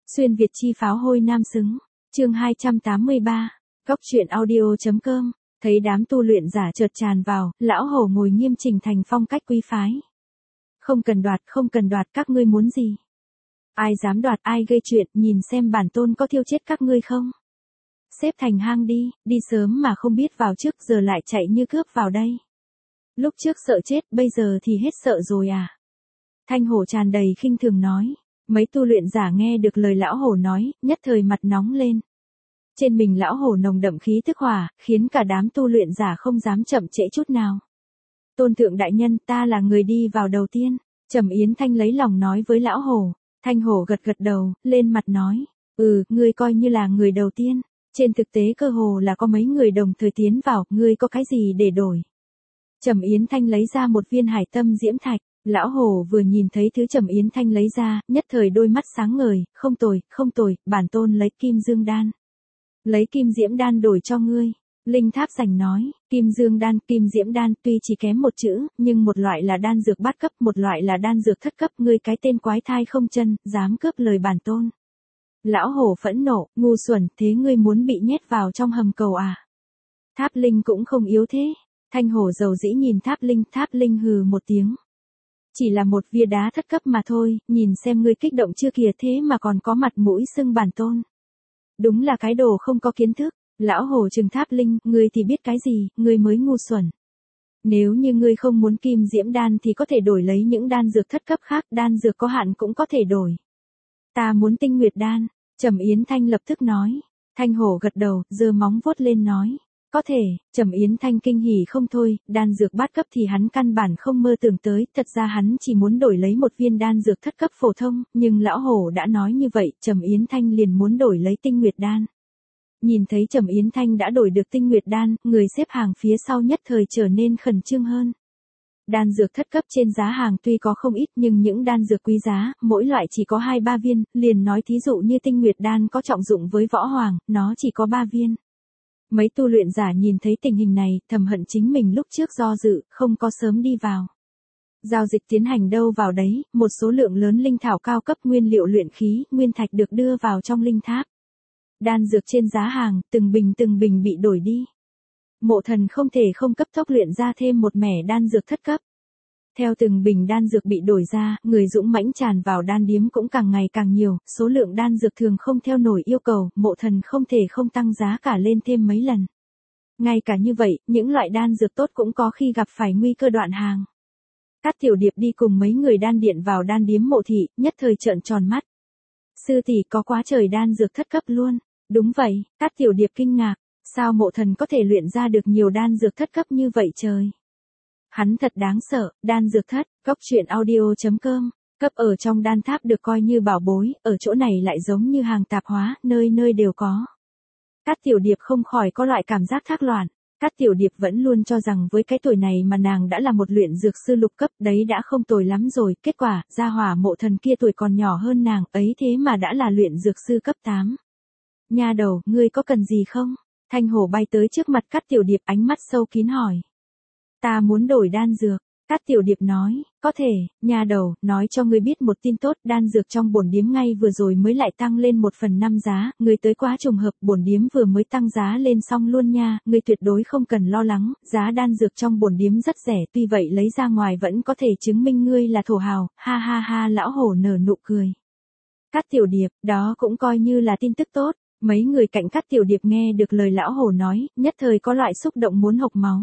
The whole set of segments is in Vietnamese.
Xuyên Việt chi pháo hôi nam xứng. Chương 283. Góc truyện audio.com. Thấy đám tu luyện giả chợt tràn vào, lão hổ ngồi nghiêm chỉnh thành phong cách quý phái. Không cần đoạt, các ngươi muốn gì? Ai dám đoạt, ai gây chuyện, nhìn xem bản tôn có thiêu chết các ngươi không? Xếp thành hang đi sớm mà không biết vào trước giờ lại chạy như cướp vào đây. Lúc trước sợ chết, bây giờ thì hết sợ rồi à? Thanh hổ tràn đầy khinh thường nói. Mấy tu luyện giả nghe được lời lão hổ nói, nhất thời mặt nóng lên. Trên mình lão hổ nồng đậm khí tức hỏa, khiến cả đám tu luyện giả không dám chậm trễ chút nào. Tôn thượng đại nhân, ta là người đi vào đầu tiên. Trầm Yến Thanh lấy lòng nói với lão hổ. Thanh hổ gật đầu, lên mặt nói. Ngươi coi như là người đầu tiên. Trên thực tế cơ hồ là có mấy người đồng thời tiến vào, ngươi có cái gì để đổi? Trầm Yến Thanh lấy ra một viên hải tâm diễm thạch. Lão hổ vừa nhìn thấy thứ Trầm Yến Thanh lấy ra, nhất thời đôi mắt sáng ngời, không tồi, bản tôn lấy kim dương đan. Lấy kim diễm đan đổi cho ngươi. Linh Tháp Sành nói, kim dương đan, kim diễm đan tuy chỉ kém một chữ, nhưng một loại là đan dược bát cấp, một loại là đan dược thất cấp, ngươi cái tên quái thai không chân, dám cướp lời bản tôn. Lão hổ phẫn nộ, ngu xuẩn, thế ngươi muốn bị nhét vào trong hầm cầu à? Tháp Linh cũng không yếu thế. Thanh hổ dầu dĩ nhìn Tháp Linh hừ một tiếng. Chỉ là một vía đá thất cấp mà thôi, nhìn xem ngươi kích động chưa kìa, thế mà còn có mặt mũi xưng bản tôn. Đúng là cái đồ không có kiến thức. Lão hổ trừng Tháp Linh, ngươi thì biết cái gì, ngươi mới ngu xuẩn. Nếu như ngươi không muốn kim diễm đan thì có thể đổi lấy những đan dược thất cấp khác, đan dược có hạn cũng có thể đổi. Ta muốn tinh nguyệt đan, Trầm Yến Thanh lập tức nói. Thanh hổ gật đầu, giơ móng vuốt lên nói. Có thể, Trầm Yến Thanh kinh hỉ không thôi, đan dược bát cấp thì hắn căn bản không mơ tưởng tới, thật ra hắn chỉ muốn đổi lấy một viên đan dược thất cấp phổ thông, nhưng lão hổ đã nói như vậy, Trầm Yến Thanh liền muốn đổi lấy tinh nguyệt đan. Nhìn thấy Trầm Yến Thanh đã đổi được tinh nguyệt đan, người xếp hàng phía sau nhất thời trở nên khẩn trương hơn. Đan dược thất cấp trên giá hàng tuy có không ít nhưng những đan dược quý giá, mỗi loại chỉ có 2-3 viên, liền nói thí dụ như tinh nguyệt đan có trọng dụng với võ hoàng, nó chỉ có 3 viên. Mấy tu luyện giả nhìn thấy tình hình này, thầm hận chính mình lúc trước do dự, không có sớm đi vào. Giao dịch tiến hành đâu vào đấy, một số lượng lớn linh thảo cao cấp nguyên liệu luyện khí, nguyên thạch được đưa vào trong linh tháp. Đan dược trên giá hàng, từng bình bị đổi đi. Mộ Thần không thể không cấp tốc luyện ra thêm một mẻ đan dược thất cấp. Theo từng bình đan dược bị đổi ra, người dũng mãnh tràn vào đan điếm cũng càng ngày càng nhiều, số lượng đan dược thường không theo nổi yêu cầu, Mộ Thần không thể không tăng giá cả lên thêm mấy lần. Ngay cả như vậy, những loại đan dược tốt cũng có khi gặp phải nguy cơ đoạn hàng. Cát Tiểu Điệp đi cùng mấy người đan điện vào đan điếm Mộ thị, nhất thời trợn tròn mắt. Sư tỷ có quá trời đan dược thất cấp luôn. Đúng vậy, Cát Tiểu Điệp kinh ngạc, sao Mộ Thần có thể luyện ra được nhiều đan dược thất cấp như vậy trời? Hắn thật đáng sợ, đan dược thất, góc truyện audio.com, cấp ở trong đan tháp được coi như bảo bối, ở chỗ này lại giống như hàng tạp hóa, nơi nơi đều có. Cát Tiểu Điệp không khỏi có loại cảm giác thác loạn. Cát Tiểu Điệp vẫn luôn cho rằng với cái tuổi này mà nàng đã là một luyện dược sư lục cấp, đấy đã không tồi lắm rồi, kết quả, gia hỏa Mộ Thần kia tuổi còn nhỏ hơn nàng, ấy thế mà đã là luyện dược sư cấp 8. Nha đầu, ngươi có cần gì không? Thanh hổ bay tới trước mặt Cát Tiểu Điệp, ánh mắt sâu kín hỏi. Ta muốn đổi đan dược. Cát Tiểu Điệp nói, có thể, nha đầu, nói cho ngươi biết một tin tốt, đan dược trong bổn điếm ngay vừa rồi mới lại tăng lên 1/5 giá, ngươi tới quá trùng hợp, bổn điếm vừa mới tăng giá lên xong luôn nha, ngươi tuyệt đối không cần lo lắng, giá đan dược trong bổn điếm rất rẻ, tuy vậy lấy ra ngoài vẫn có thể chứng minh ngươi là thổ hào, ha ha ha, lão hổ nở nụ cười. Cát Tiểu Điệp, đó cũng coi như là tin tức tốt. Mấy người cạnh Cát Tiểu Điệp nghe được lời lão hổ nói, nhất thời có loại xúc động muốn hộc máu.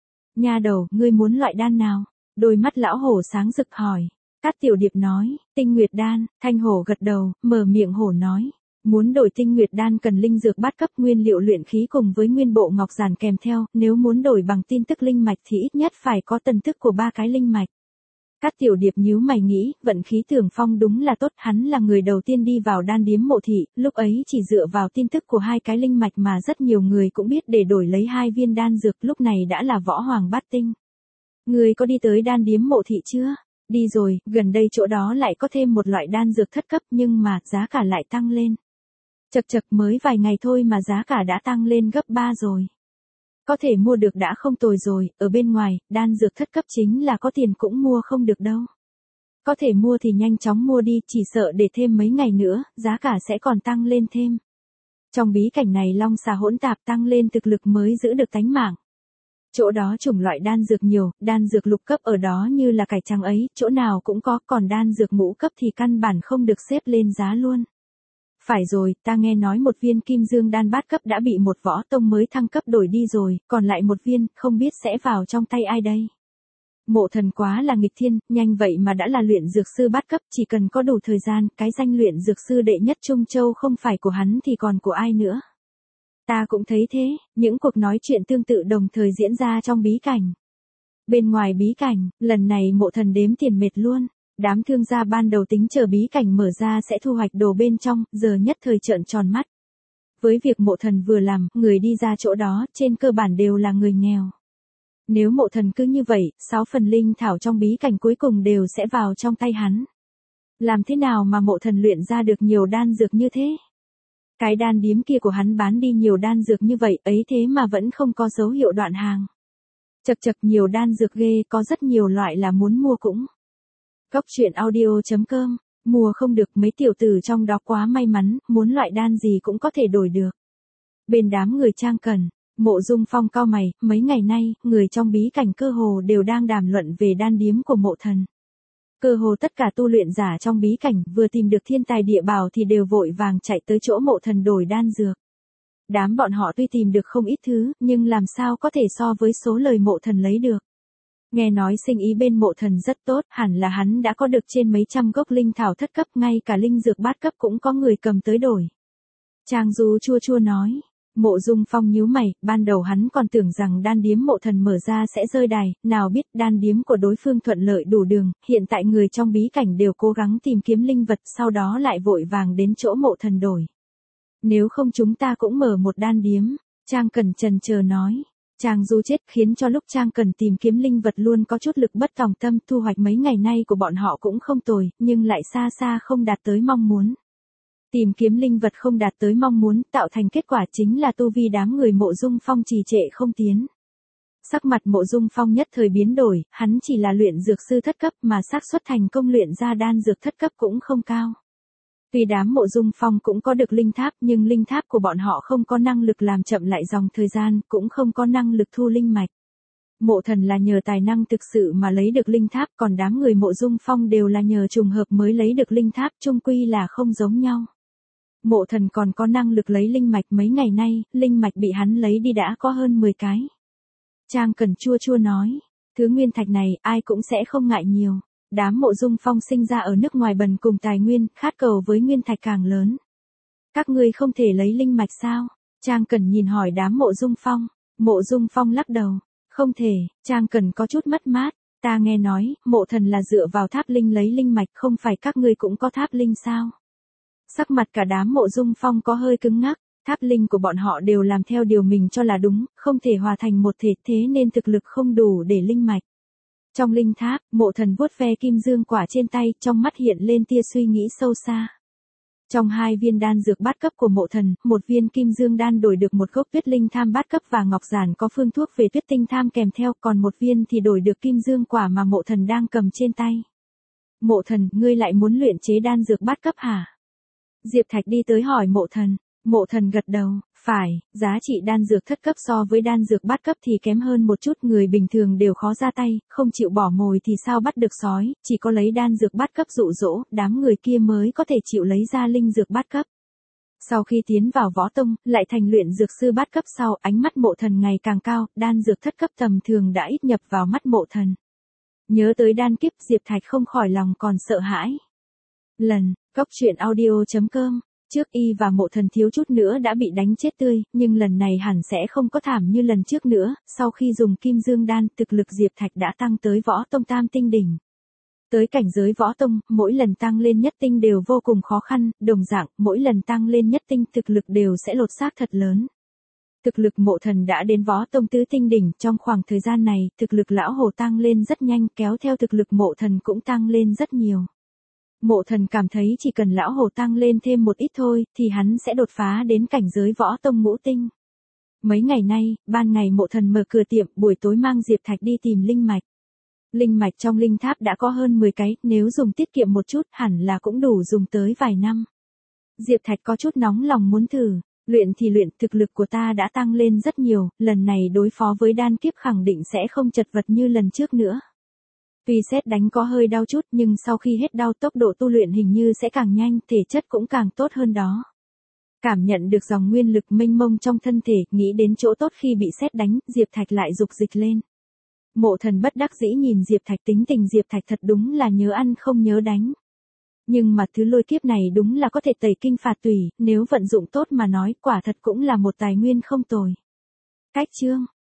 Nha đầu, ngươi muốn loại đan nào? Đôi mắt lão hổ sáng rực hỏi. Cát Tiểu Điệp nói, tinh nguyệt đan. Thanh hổ gật đầu, mở miệng hổ nói. Muốn đổi tinh nguyệt đan cần linh dược bát cấp, nguyên liệu luyện khí cùng với nguyên bộ ngọc giản kèm theo, nếu muốn đổi bằng tin tức linh mạch thì ít nhất phải có tần tức của 3 cái linh mạch. Cát Tiểu Điệp nhíu mày nghĩ, vận khí Tưởng Phong đúng là tốt, hắn là người đầu tiên đi vào đan điếm Mộ thị, lúc ấy chỉ dựa vào tin tức của 2 cái linh mạch mà rất nhiều người cũng biết để đổi lấy 2 viên đan dược, lúc này đã là võ hoàng bát tinh. Người có đi tới đan điếm Mộ thị chưa? Đi rồi, gần đây chỗ đó lại có thêm một loại đan dược thất cấp nhưng mà giá cả lại tăng lên. Chậc mới vài ngày thôi mà giá cả đã tăng lên gấp 3 rồi. Có thể mua được đã không tồi rồi, ở bên ngoài, đan dược thất cấp chính là có tiền cũng mua không được đâu. Có thể mua thì nhanh chóng mua đi, chỉ sợ để thêm mấy ngày nữa, giá cả sẽ còn tăng lên thêm. Trong bí cảnh này long xà hỗn tạp tăng lên thực lực mới giữ được tánh mạng. Chỗ đó chủng loại đan dược nhiều, đan dược lục cấp ở đó như là cải trắng ấy, chỗ nào cũng có, còn đan dược ngũ cấp thì căn bản không được xếp lên giá luôn. Phải rồi, ta nghe nói một viên kim dương đan bát cấp đã bị một võ tông mới thăng cấp đổi đi rồi, còn lại một viên, không biết sẽ vào trong tay ai đây. Mộ Thần quá là nghịch thiên, nhanh vậy mà đã là luyện dược sư bát cấp, chỉ cần có đủ thời gian, cái danh luyện dược sư đệ nhất Trung Châu không phải của hắn thì còn của ai nữa. Ta cũng thấy thế, những cuộc nói chuyện tương tự đồng thời diễn ra trong bí cảnh. Bên ngoài bí cảnh, lần này Mộ Thần đếm tiền mệt luôn. Đám thương gia ban đầu tính chờ bí cảnh mở ra sẽ thu hoạch đồ bên trong, giờ nhất thời trợn tròn mắt. Với việc Mộ Thần vừa làm, người đi ra chỗ đó, trên cơ bản đều là người nghèo. Nếu Mộ Thần cứ như vậy, 6 phần linh thảo trong bí cảnh cuối cùng đều sẽ vào trong tay hắn. Làm thế nào mà Mộ Thần luyện ra được nhiều đan dược như thế? Cái đan điếm kia của hắn bán đi nhiều đan dược như vậy ấy thế mà vẫn không có dấu hiệu đoạn hàng. Chật chật, nhiều đan dược ghê, có rất nhiều loại là muốn mua cũng. Góc truyện audio.com, mua không được, mấy tiểu tử trong đó quá may mắn, muốn loại đan gì cũng có thể đổi được. Bên đám người Trang Cẩn, Mộ Dung Phong cau mày, mấy ngày nay, người trong bí cảnh cơ hồ đều đang đàm luận về đan điếm của Mộ Thần. Cơ hồ tất cả tu luyện giả trong bí cảnh vừa tìm được thiên tài địa bảo thì đều vội vàng chạy tới chỗ Mộ Thần đổi đan dược. Đám bọn họ tuy tìm được không ít thứ, nhưng làm sao có thể so với số lời Mộ Thần lấy được. Nghe nói sinh ý bên Mộ Thần rất tốt, hẳn là hắn đã có được trên mấy trăm gốc linh thảo thất cấp, ngay cả linh dược bát cấp cũng có người cầm tới đổi. Trang Du chua chua nói. Mộ Dung Phong nhíu mày, ban đầu hắn còn tưởng rằng đan điếm Mộ Thần mở ra sẽ rơi đài, nào biết đan điếm của đối phương thuận lợi đủ đường, hiện tại người trong bí cảnh đều cố gắng tìm kiếm linh vật, sau đó lại vội vàng đến chỗ Mộ Thần đổi. Nếu không chúng ta cũng mở một đan điếm, Trang Cẩn chần chờ nói. Trang Du chết khiến cho lúc Trang Cẩn tìm kiếm linh vật luôn có chút lực bất tòng tâm, thu hoạch mấy ngày nay của bọn họ cũng không tồi, nhưng lại xa xa không đạt tới mong muốn. Tìm kiếm linh vật không đạt tới mong muốn, tạo thành kết quả chính là tu vi đám người Mộ Dung Phong trì trệ không tiến. Sắc mặt Mộ Dung Phong nhất thời biến đổi, hắn chỉ là luyện dược sư thất cấp mà xác suất thành công luyện ra đan dược thất cấp cũng không cao. Tuy đám Mộ Dung Phong cũng có được linh tháp nhưng linh tháp của bọn họ không có năng lực làm chậm lại dòng thời gian, cũng không có năng lực thu linh mạch. Mộ Thần là nhờ tài năng thực sự mà lấy được linh tháp, còn đám người Mộ Dung Phong đều là nhờ trùng hợp mới lấy được linh tháp, chung quy là không giống nhau. Mộ Thần còn có năng lực lấy linh mạch, mấy ngày nay, linh mạch bị hắn lấy đi đã có hơn 10 cái. Trang Cẩn chua chua nói, thứ nguyên thạch này ai cũng sẽ không ngại nhiều. Đám Mộ Dung Phong sinh ra ở nước ngoài bần cùng tài nguyên, khát cầu với nguyên thạch càng lớn. Các ngươi không thể lấy linh mạch sao? Trang Cẩn nhìn hỏi đám Mộ Dung Phong. Mộ Dung Phong lắc đầu. Không thể, Trang Cẩn có chút mất mát. Ta nghe nói, Mộ Thần là dựa vào tháp linh lấy linh mạch, không phải các ngươi cũng có tháp linh sao? Sắc mặt cả đám Mộ Dung Phong có hơi cứng ngắc. Tháp linh của bọn họ đều làm theo điều mình cho là đúng, không thể hòa thành một thể, thế nên thực lực không đủ để linh mạch. Trong linh tháp, Mộ Thần vuốt ve kim dương quả trên tay, trong mắt hiện lên tia suy nghĩ sâu xa. Trong 2 viên đan dược bát cấp của Mộ Thần, một viên kim dương đan đổi được một gốc tuyết linh tham bát cấp và ngọc giản có phương thuốc về tuyết tinh tham kèm theo, còn một viên thì đổi được kim dương quả mà Mộ Thần đang cầm trên tay. Mộ Thần, ngươi lại muốn luyện chế đan dược bát cấp hả? Diệp Thạch đi tới hỏi Mộ Thần. Mộ Thần gật đầu, phải, giá trị đan dược thất cấp so với đan dược bát cấp thì kém hơn một chút, người bình thường đều khó ra tay, không chịu bỏ mồi thì sao bắt được sói, chỉ có lấy đan dược bát cấp dụ dỗ, đám người kia mới có thể chịu lấy ra linh dược bát cấp. Sau khi tiến vào võ tông, lại thành luyện dược sư bát cấp sau, ánh mắt Mộ Thần ngày càng cao, đan dược thất cấp tầm thường đã ít nhập vào mắt Mộ Thần. Nhớ tới đan kiếp, Diệp Thạch không khỏi lòng còn sợ hãi. Góc truyện audio.com. Trước y và Mộ Thần thiếu chút nữa đã bị đánh chết tươi, nhưng lần này hẳn sẽ không có thảm như lần trước nữa, sau khi dùng kim dương đan, thực lực Diệp Thạch đã tăng tới võ tông tam tinh đỉnh. Tới cảnh giới võ tông, mỗi lần tăng lên nhất tinh đều vô cùng khó khăn, đồng dạng, mỗi lần tăng lên nhất tinh thực lực đều sẽ lột xác thật lớn. Thực lực Mộ Thần đã đến võ tông tứ tinh đỉnh, trong khoảng thời gian này, thực lực lão hồ tăng lên rất nhanh, kéo theo thực lực Mộ Thần cũng tăng lên rất nhiều. Mộ Thần cảm thấy chỉ cần lão hồ tăng lên thêm một ít thôi, thì hắn sẽ đột phá đến cảnh giới võ tông ngũ tinh. Mấy ngày nay, ban ngày Mộ Thần mở cửa tiệm, buổi tối mang Diệp Thạch đi tìm linh mạch. Linh mạch trong linh tháp đã có hơn 10 cái, nếu dùng tiết kiệm một chút hẳn là cũng đủ dùng tới vài năm. Diệp Thạch có chút nóng lòng muốn thử, luyện thì luyện, thực lực của ta đã tăng lên rất nhiều, lần này đối phó với đan kiếp khẳng định sẽ không chật vật như lần trước nữa. Tuy sét đánh có hơi đau chút nhưng sau khi hết đau tốc độ tu luyện hình như sẽ càng nhanh, thể chất cũng càng tốt hơn đó. Cảm nhận được dòng nguyên lực mênh mông trong thân thể, nghĩ đến chỗ tốt khi bị sét đánh, Diệp Thạch lại dục dịch lên. Mộ Thần bất đắc dĩ nhìn Diệp Thạch, tính tình Diệp Thạch thật đúng là nhớ ăn không nhớ đánh. Nhưng mà thứ lôi kiếp này đúng là có thể tẩy kinh phạt tùy, nếu vận dụng tốt mà nói quả thật cũng là một tài nguyên không tồi. Cách chương